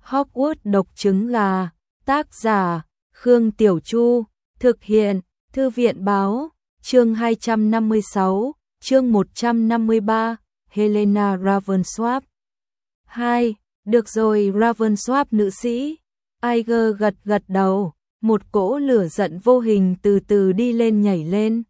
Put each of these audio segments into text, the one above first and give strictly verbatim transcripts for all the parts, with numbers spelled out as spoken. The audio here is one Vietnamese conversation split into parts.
Hogwarts độc trứng gà, tác giả, Khương Tiểu Chu, thực hiện, Thư viện báo, chương hai trăm năm mươi sáu, chương một trăm năm mươi ba, Helena Ravensworth. hai. Được rồi Ravensworth nữ sĩ. Iger gật gật đầu, một cỗ lửa giận vô hình từ từ đi lên nhảy lên.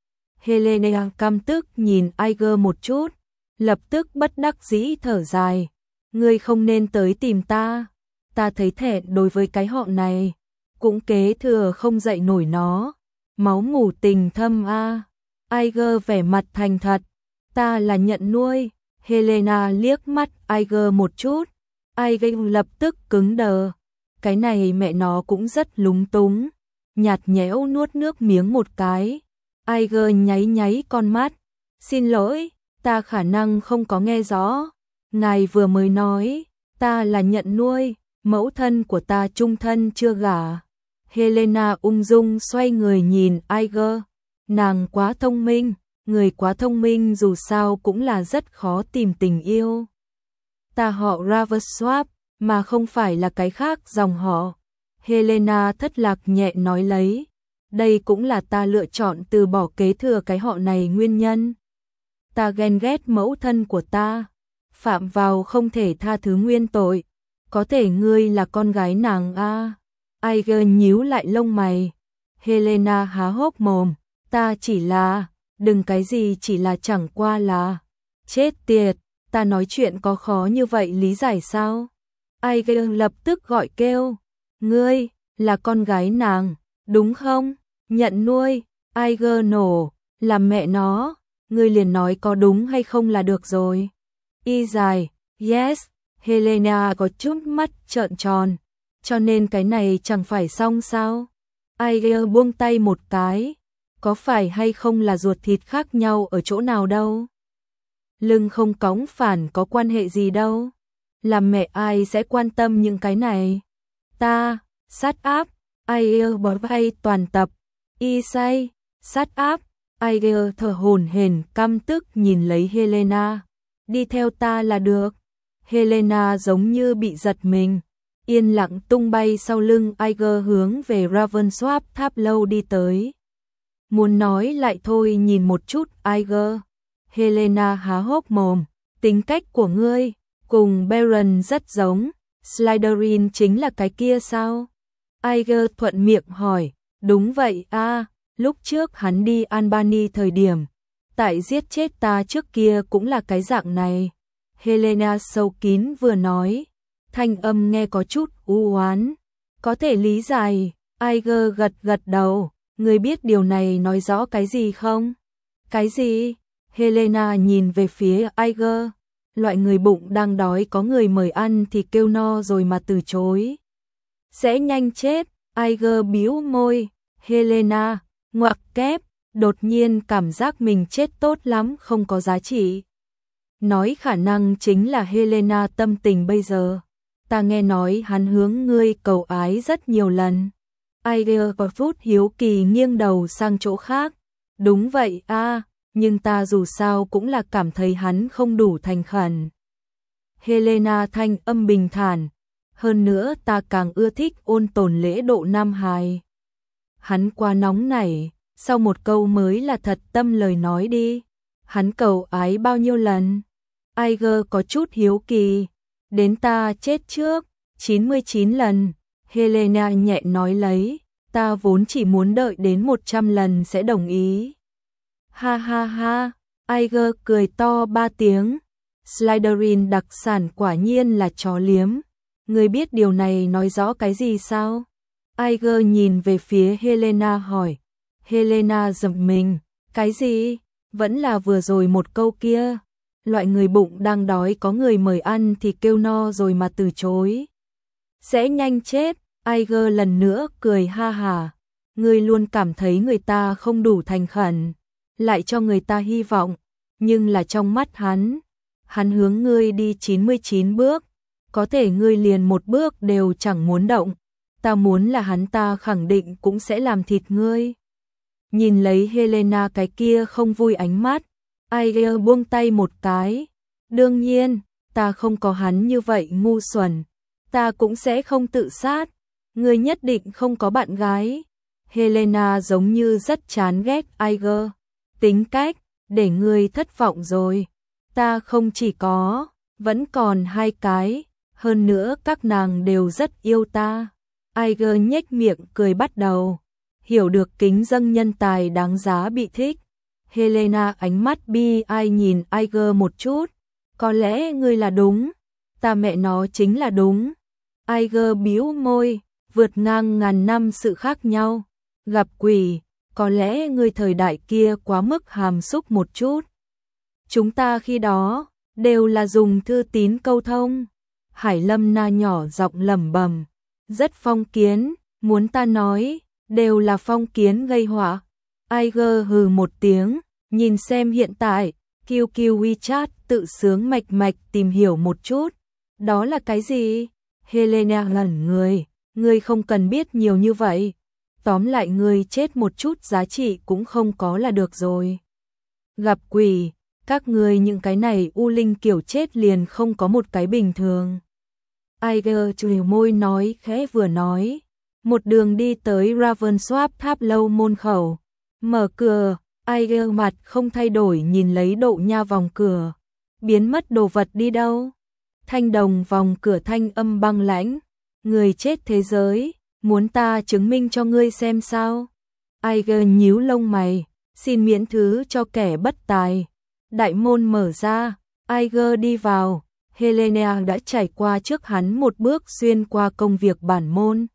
Helena căm tức nhìn Iger một chút, lập tức bất đắc dĩ thở dài. Ngươi không nên tới tìm ta, ta thấy thẹn đối với cái họ này, cũng kế thừa không dậy nổi nó. Máu mủ tình thâm a. Iger vẻ mặt thành thật, ta là nhận nuôi. Helena liếc mắt Iger một chút, Iger lập tức cứng đờ. Cái này mẹ nó cũng rất lúng túng, nhạt nhẽo nuốt nước miếng một cái. Iger nháy nháy con mắt, xin lỗi, ta khả năng không có nghe rõ. Ngài vừa mới nói, ta là nhận nuôi, mẫu thân của ta chung thân chưa gả. Helena ung dung xoay người nhìn Iger, nàng quá thông minh, người quá thông minh dù sao cũng là rất khó tìm tình yêu. Ta họ Ravensworth, mà không phải là cái khác dòng họ. Helena thất lạc nhẹ nói lấy, đây cũng là ta lựa chọn từ bỏ kế thừa cái họ này nguyên nhân. Ta ghen ghét mẫu thân của ta, phạm vào không thể tha thứ nguyên tội. Có thể ngươi là con gái nàng a? Iger nhíu lại lông mày. Helena há hốc mồm, ta chỉ là, đừng cái gì chỉ là chẳng qua là. Chết tiệt, ta nói chuyện có khó như vậy lý giải sao? Iger lập tức gọi kêu, ngươi, là con gái nàng, đúng không? Nhận nuôi. Iger nổ, làm mẹ nó, ngươi liền nói có đúng hay không là được rồi. Y dài, yes. Helena có chút mắt trợn tròn, cho nên cái này chẳng phải xong sao? Iger buông tay một cái, có phải hay không là ruột thịt khác nhau ở chỗ nào đâu? Lưng không cõng phản có quan hệ gì đâu, làm mẹ ai sẽ quan tâm những cái này? Ta, sát áp. Iger bỏ vai toàn tập, y say, sát áp. Iger thở hổn hển căm tức nhìn lấy Helena, đi theo ta là được. Helena giống như bị giật mình, yên lặng tung bay sau lưng Iger hướng về Ravensworth tháp lâu đi tới. Muốn nói lại thôi nhìn một chút Iger. Helena há hốc mồm, tính cách của ngươi cùng Baron rất giống, Slytherin chính là cái kia sao? Iger thuận miệng hỏi, đúng vậy a, lúc trước hắn đi Albany thời điểm, tại giết chết ta trước kia cũng là cái dạng này. Helena sâu kín vừa nói, thanh âm nghe có chút u oán. Có thể lý giải. Iger gật gật đầu, ngươi biết điều này nói rõ cái gì không? Cái gì? Helena nhìn về phía Iger, loại người bụng đang đói có người mời ăn thì kêu no rồi mà từ chối sẽ nhanh chết. Iger bĩu môi. Helena, ngoặc kép, đột nhiên cảm giác mình chết tốt lắm không có giá trị. Nói khả năng chính là Helena tâm tình bây giờ. Ta nghe nói hắn hướng ngươi cầu ái rất nhiều lần. Iger có phút hiếu kỳ nghiêng đầu sang chỗ khác. Đúng vậy a, nhưng ta dù sao cũng là cảm thấy hắn không đủ thành khẩn. Helena thanh âm bình thản. Hơn nữa ta càng ưa thích ôn tồn lễ độ nam hài. Hắn quá nóng nảy, sau một câu mới là thật tâm lời nói đi. Hắn cầu ái bao nhiêu lần? Iger có chút hiếu kỳ. Đến ta chết trước, chín mươi chín lần. Helena nhẹ nói lấy, ta vốn chỉ muốn đợi đến một trăm lần sẽ đồng ý. Ha ha ha, Iger cười to ba tiếng. Slytherin đặc sản quả nhiên là chó liếm. Ngươi biết điều này nói rõ cái gì sao? Iger nhìn về phía Helena hỏi. Helena giật mình, cái gì? Vẫn là vừa rồi một câu kia. Loại người bụng đang đói có người mời ăn thì kêu no rồi mà từ chối sẽ nhanh chết. Iger lần nữa cười ha hả. Ngươi luôn cảm thấy người ta không đủ thành khẩn, lại cho người ta hy vọng, nhưng là trong mắt hắn, hắn hướng ngươi đi chín mươi chín bước, có thể ngươi liền một bước đều chẳng muốn động. Ta muốn là hắn ta khẳng định cũng sẽ làm thịt ngươi. Nhìn lấy Helena cái kia không vui ánh mắt, Iger buông tay một cái. Đương nhiên, ta không có hắn như vậy ngu xuẩn. Ta cũng sẽ không tự sát. Ngươi nhất định không có bạn gái. Helena giống như rất chán ghét Iger. Tính cách, để ngươi thất vọng rồi. Ta không chỉ có, vẫn còn hai cái. Hơn nữa các nàng đều rất yêu ta. Iger nhếch miệng cười bắt đầu. Hiểu được kính dâng nhân tài đáng giá bị thích. Helena ánh mắt bi ai nhìn Iger một chút. Có lẽ ngươi là đúng. Ta mẹ nó chính là đúng. Iger bĩu môi, vượt ngang ngàn năm sự khác nhau. Gặp quỷ, có lẽ ngươi thời đại kia quá mức hàm xúc một chút. Chúng ta khi đó, đều là dùng thư tín câu thông. Hải Lâm Na nhỏ giọng lẩm bẩm, rất phong kiến, muốn ta nói, đều là phong kiến gây họa. Iger hừ một tiếng, nhìn xem hiện tại, Q Q WeChat tự sướng mạch mạch tìm hiểu một chút. Đó là cái gì? Helena ngẩn người, ngươi không cần biết nhiều như vậy. Tóm lại ngươi chết một chút giá trị cũng không có là được rồi. Gặp quỷ, các ngươi những cái này u linh kiểu chết liền không có một cái bình thường. Iger chùi môi nói khẽ vừa nói. Một đường đi tới Ravenswap tháp lâu môn khẩu. Mở cửa, Iger mặt không thay đổi nhìn lấy độ nha vòng cửa. Biến mất đồ vật đi đâu? Thanh đồng vòng cửa thanh âm băng lãnh. Người chết thế giới, muốn ta chứng minh cho ngươi xem sao? Iger nhíu lông mày, xin miễn thứ cho kẻ bất tài. Đại môn mở ra, Iger đi vào. Helena đã trải qua trước hắn một bước xuyên qua công việc bản môn.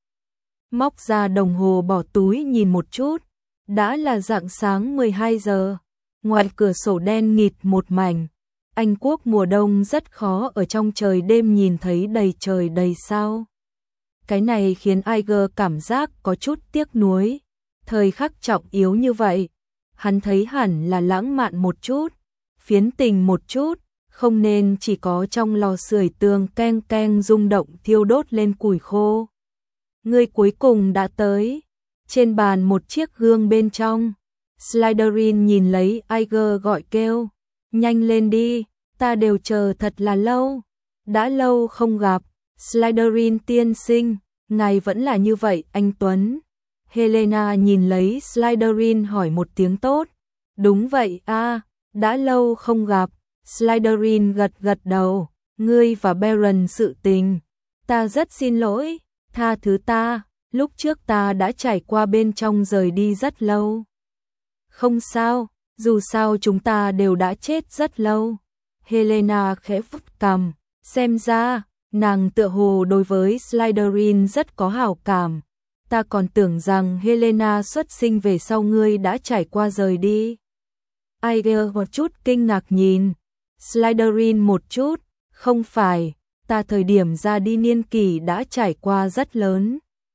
Móc ra đồng hồ bỏ túi nhìn một chút. Đã là rạng sáng mười hai giờ. Ngoài cửa sổ đen nghịt một mảnh. Anh quốc mùa đông rất khó ở trong trời đêm nhìn thấy đầy trời đầy sao. Cái này khiến Iger cảm giác có chút tiếc nuối. Thời khắc trọng yếu như vậy, hắn thấy hẳn là lãng mạn một chút, phiến tình một chút, không nên chỉ có trong lò sưởi tường keng keng rung động thiêu đốt lên củi khô. Người cuối cùng đã tới. Trên bàn một chiếc gương bên trong. Slytherin nhìn lấy Iger gọi kêu. Nhanh lên đi, ta đều chờ thật là lâu. Đã lâu không gặp. Slytherin tiên sinh, ngài vẫn là như vậy anh Tuấn. Helena nhìn lấy Slytherin hỏi một tiếng tốt. Đúng vậy a, đã lâu không gặp. Slytherin gật gật đầu. Ngươi và Baron sự tình. Ta rất xin lỗi, tha thứ ta, lúc trước ta đã trải qua bên trong rời đi rất lâu. Không sao, dù sao chúng ta đều đã chết rất lâu. Helena khẽ vuốt cằm, xem ra, nàng tựa hồ đối với Slytherin rất có hảo cảm. Ta còn tưởng rằng Helena xuất sinh về sau ngươi đã trải qua rời đi. Iger một chút kinh ngạc nhìn Slytherin một chút, không phải, ta thời điểm ra đi niên kỷ đã trải qua rất lớn.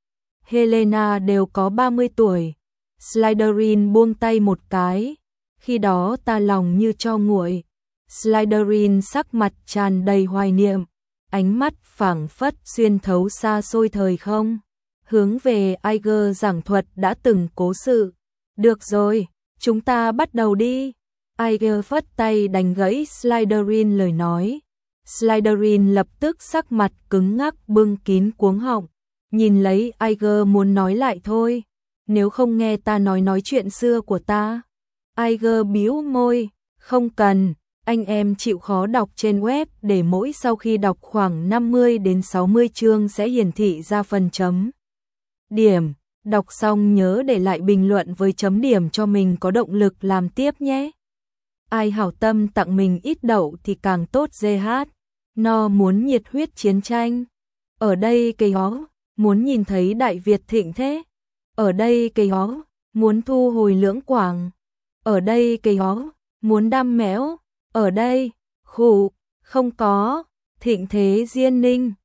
Helena đều có ba mươi tuổi. Slytherin buông tay một cái, khi đó ta lòng như tro nguội. Slytherin sắc mặt tràn đầy hoài niệm, ánh mắt phảng phất xuyên thấu xa xôi thời không, hướng về Iger giảng thuật đã từng cố sự. Được rồi, chúng ta bắt đầu đi. Iger phất tay đánh gãy Slytherin lời nói. Slytherin lập tức sắc mặt cứng ngắc bưng kín cuống họng, nhìn lấy Iger muốn nói lại thôi. Nếu không nghe ta nói nói chuyện xưa của ta. Iger bĩu môi, không cần, anh em chịu khó đọc trên web để mỗi sau khi đọc khoảng năm mươi đến sáu mươi chương sẽ hiển thị ra phần chấm điểm. Đọc xong nhớ để lại bình luận với chấm điểm cho mình có động lực làm tiếp nhé. Ai hảo tâm tặng mình ít đậu thì càng tốt giê hát. No muốn nhiệt huyết chiến tranh. Ở đây cây hó, muốn nhìn thấy Đại Việt thịnh thế. Ở đây cây hó, muốn thu hồi lưỡng quảng. Ở đây cây hó, muốn đam méo. Ở đây, khủ, không có, thịnh thế Diên Ninh.